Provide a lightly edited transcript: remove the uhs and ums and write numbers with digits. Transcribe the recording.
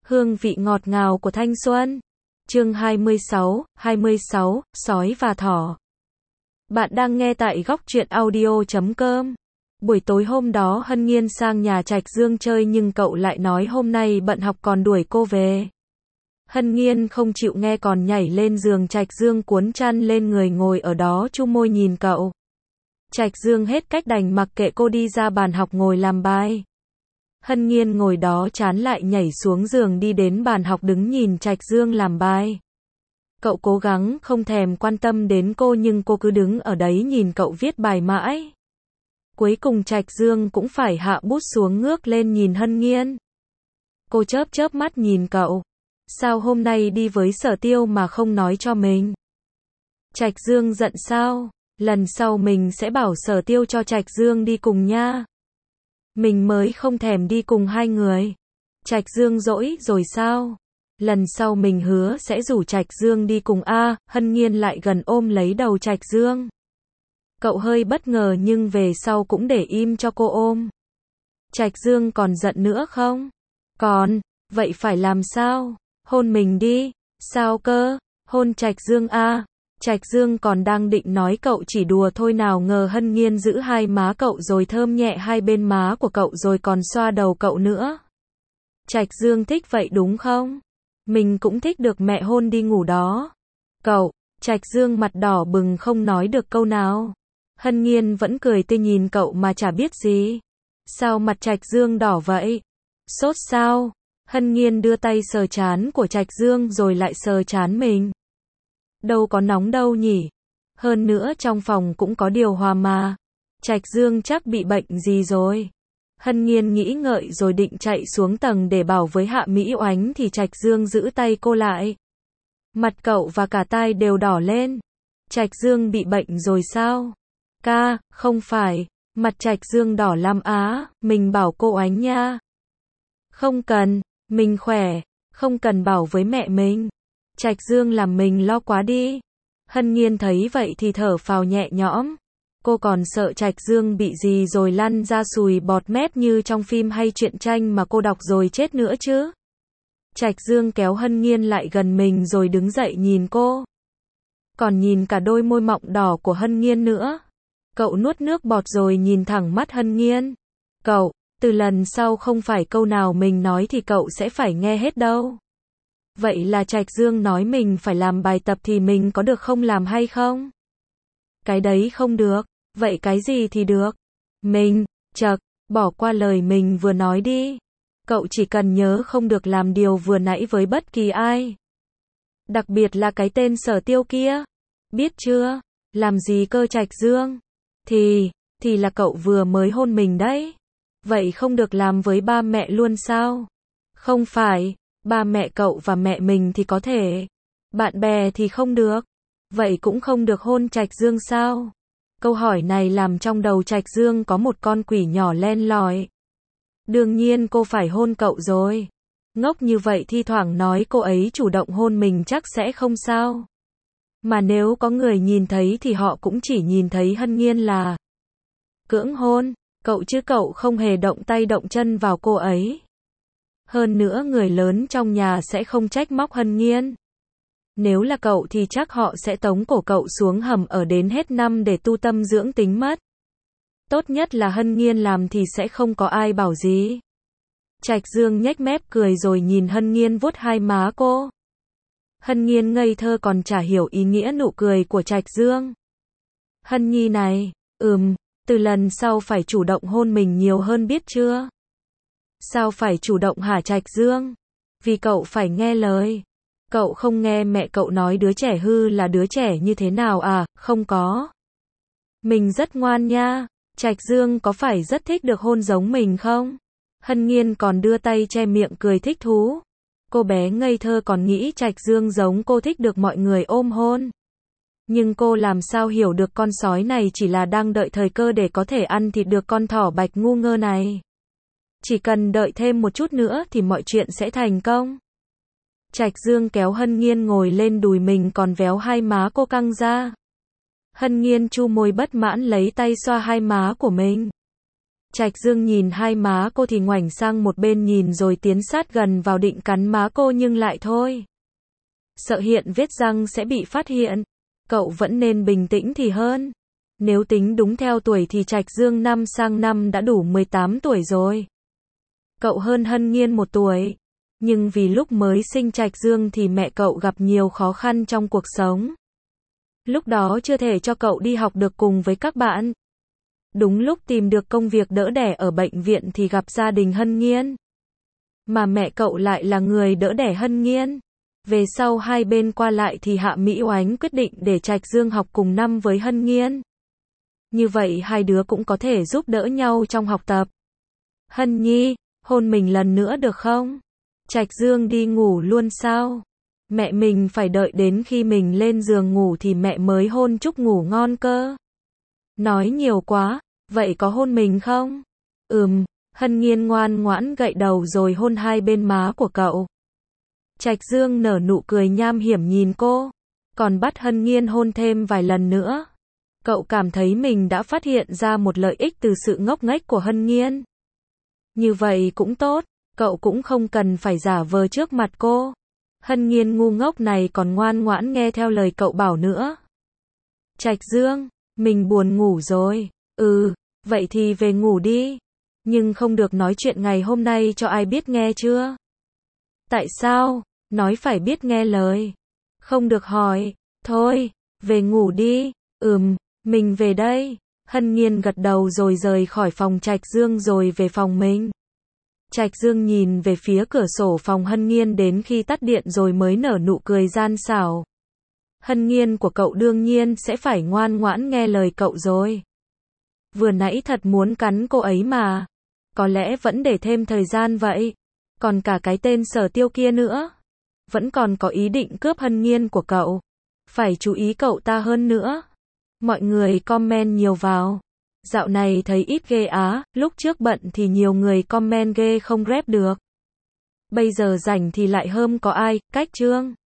Hương vị ngọt ngào của thanh xuân. Chương 26, sói và thỏ. Bạn đang nghe tại góc truyện audio.com. Buổi tối hôm đó Hân Nhiên sang nhà Trạch Dương chơi nhưng cậu lại nói hôm nay bận học còn đuổi cô về. Hân Nhiên không chịu nghe còn nhảy lên giường Trạch Dương cuốn chăn lên người ngồi ở đó chu môi nhìn cậu. Trạch Dương hết cách đành mặc kệ cô đi ra bàn học ngồi làm bài. Hân Nhiên ngồi đó chán lại nhảy xuống giường đi đến bàn học đứng nhìn Trạch Dương làm bài. Cậu cố gắng không thèm quan tâm đến cô nhưng cô cứ đứng ở đấy nhìn cậu viết bài mãi. Cuối cùng Trạch Dương cũng phải hạ bút xuống ngước lên nhìn Hân Nhiên. Cô chớp chớp mắt nhìn cậu. Sao hôm nay đi với Sở Tiêu mà không nói cho mình? Trạch Dương giận sao? Lần sau mình sẽ bảo Sở Tiêu cho Trạch Dương đi cùng nha. Mình mới không thèm đi cùng hai người. Trạch Dương dỗi rồi sao? Lần sau mình hứa sẽ rủ Trạch Dương đi cùng a. Hân Nhiên lại gần ôm lấy đầu Trạch Dương. Cậu hơi bất ngờ nhưng về sau cũng để im cho cô ôm. Trạch Dương còn giận nữa không? Còn, vậy phải làm sao? Hôn mình đi. Sao cơ? Hôn Trạch Dương a. Trạch Dương còn đang định nói cậu chỉ đùa thôi nào ngờ Hân Nhiên giữ hai má cậu rồi thơm nhẹ hai bên má của cậu rồi còn xoa đầu cậu nữa. Trạch Dương thích vậy đúng không? Mình cũng thích được mẹ hôn đi ngủ đó. Cậu, Trạch Dương mặt đỏ bừng không nói được câu nào. Hân Nhiên vẫn cười tươi nhìn cậu mà chả biết gì. Sao mặt Trạch Dương đỏ vậy? Sốt sao? Hân Nhiên đưa tay sờ trán của Trạch Dương rồi lại sờ trán mình. Đâu có nóng đâu nhỉ? Hơn nữa trong phòng cũng có điều hòa mà. Trạch Dương chắc bị bệnh gì rồi. Hân Nhiên nghĩ ngợi rồi định chạy xuống tầng để bảo với Hạ Mỹ Oánh thì Trạch Dương giữ tay cô lại. Mặt cậu và cả tai đều đỏ lên. Trạch Dương bị bệnh rồi sao? Ca, không phải. Mặt Trạch Dương đỏ lắm á, mình bảo cô Oánh nha. Không cần, mình khỏe, không cần bảo với mẹ mình. Trạch Dương làm mình lo quá đi. Hân Nhiên thấy vậy thì thở phào nhẹ nhõm. Cô còn sợ Trạch Dương bị gì rồi lăn ra sùi bọt mép như trong phim hay truyện tranh mà cô đọc rồi chết nữa chứ. Trạch Dương kéo Hân Nhiên lại gần mình rồi đứng dậy nhìn cô. Còn nhìn cả đôi môi mọng đỏ của Hân Nhiên nữa. Cậu nuốt nước bọt rồi nhìn thẳng mắt Hân Nhiên. Cậu, từ lần sau không phải câu nào mình nói thì cậu sẽ phải nghe hết đâu. Vậy là Trạch Dương nói mình phải làm bài tập thì mình có được không làm hay không? Cái đấy không được. Vậy cái gì thì được? Mình, bỏ qua lời mình vừa nói đi. Cậu chỉ cần nhớ không được làm điều vừa nãy với bất kỳ ai. Đặc biệt là cái tên Sở Tiêu kia. Biết chưa? Làm gì cơ Trạch Dương? Thì là cậu vừa mới hôn mình đấy. Vậy không được làm với ba mẹ luôn sao? Không phải. Ba mẹ cậu và mẹ mình thì có thể. Bạn bè thì không được. Vậy cũng không được hôn Trạch Dương sao? Câu hỏi này làm trong đầu Trạch Dương có một con quỷ nhỏ len lỏi. Đương nhiên cô phải hôn cậu rồi. Ngốc như vậy thi thoảng nói cô ấy chủ động hôn mình chắc sẽ không sao. Mà nếu có người nhìn thấy thì họ cũng chỉ nhìn thấy Hân Nhiên là cưỡng hôn, cậu chứ cậu không hề động tay động chân vào cô ấy. Hơn nữa người lớn trong nhà sẽ không trách móc Hân Nhiên. Nếu là cậu thì chắc họ sẽ tống cổ cậu xuống hầm ở đến hết năm để tu tâm dưỡng tính mất. Tốt nhất là Hân Nhiên làm thì sẽ không có ai bảo gì. Trạch Dương nhếch mép cười rồi nhìn Hân Nhiên vuốt hai má cô. Hân Nhiên ngây thơ còn chả hiểu ý nghĩa nụ cười của Trạch Dương. Hân Nhi này, từ lần sau phải chủ động hôn mình nhiều hơn biết chưa? Sao phải chủ động hả Trạch Dương? Vì cậu phải nghe lời. Cậu không nghe mẹ cậu nói đứa trẻ hư là đứa trẻ như thế nào à? Không có. Mình rất ngoan nha. Trạch Dương có phải rất thích được hôn giống mình không? Hân Nhiên còn đưa tay che miệng cười thích thú. Cô bé ngây thơ còn nghĩ Trạch Dương giống cô thích được mọi người ôm hôn. Nhưng cô làm sao hiểu được con sói này chỉ là đang đợi thời cơ để có thể ăn thịt được con thỏ bạch ngu ngơ này. Chỉ cần đợi thêm một chút nữa thì mọi chuyện sẽ thành công. Trạch Dương kéo Hân Nhiên ngồi lên đùi mình còn véo hai má cô căng ra. Hân Nhiên chu môi bất mãn lấy tay xoa hai má của mình. Trạch Dương nhìn hai má cô thì ngoảnh sang một bên nhìn rồi tiến sát gần vào định cắn má cô nhưng lại thôi. Sợ hiện vết răng sẽ bị phát hiện. Cậu vẫn nên bình tĩnh thì hơn. Nếu tính đúng theo tuổi thì Trạch Dương năm sang năm đã đủ 18 tuổi rồi. Cậu hơn Hân Nhiên 1 tuổi. Nhưng vì lúc mới sinh Trạch Dương thì mẹ cậu gặp nhiều khó khăn trong cuộc sống. Lúc đó chưa thể cho cậu đi học được cùng với các bạn. Đúng lúc tìm được công việc đỡ đẻ ở bệnh viện thì gặp gia đình Hân Nhiên. Mà mẹ cậu lại là người đỡ đẻ Hân Nhiên. Về sau hai bên qua lại thì Hạ Mỹ Oánh quyết định để Trạch Dương học cùng năm với Hân Nhiên. Như vậy hai đứa cũng có thể giúp đỡ nhau trong học tập. Hân Nhi, hôn mình lần nữa được không? Trạch Dương đi ngủ luôn sao? Mẹ mình phải đợi đến khi mình lên giường ngủ thì mẹ mới hôn chúc ngủ ngon cơ. Nói nhiều quá, vậy có hôn mình không? Hân Nhiên ngoan ngoãn gậy đầu rồi hôn hai bên má của cậu. Trạch Dương nở nụ cười nham hiểm nhìn cô, còn bắt Hân Nhiên hôn thêm vài lần nữa. Cậu cảm thấy mình đã phát hiện ra một lợi ích từ sự ngốc nghếch của Hân Nhiên. Như vậy cũng tốt, cậu cũng không cần phải giả vờ trước mặt cô. Hân Nhiên ngu ngốc này còn ngoan ngoãn nghe theo lời cậu bảo nữa. Trạch Dương, mình buồn ngủ rồi. Vậy thì về ngủ đi. Nhưng không được nói chuyện ngày hôm nay cho ai biết nghe chưa? Tại sao? Nói phải biết nghe lời. Không được hỏi. Thôi, về ngủ đi. Mình về đây. Hân Nhiên gật đầu rồi rời khỏi phòng Trạch Dương rồi về phòng mình. Trạch Dương nhìn về phía cửa sổ phòng Hân Nhiên đến khi tắt điện rồi mới nở nụ cười gian xảo. Hân Nhiên của cậu đương nhiên sẽ phải ngoan ngoãn nghe lời cậu rồi. Vừa nãy thật muốn cắn cô ấy mà. Có lẽ vẫn để thêm thời gian vậy. Còn cả cái tên Sở Tiêu kia nữa. Vẫn còn có ý định cướp Hân Nhiên của cậu. Phải chú ý cậu ta hơn nữa. Mọi người comment nhiều vào. Dạo này thấy ít ghê á, lúc trước bận thì nhiều người comment ghê không rep được. Bây giờ rảnh thì lại hâm có ai, cách chương.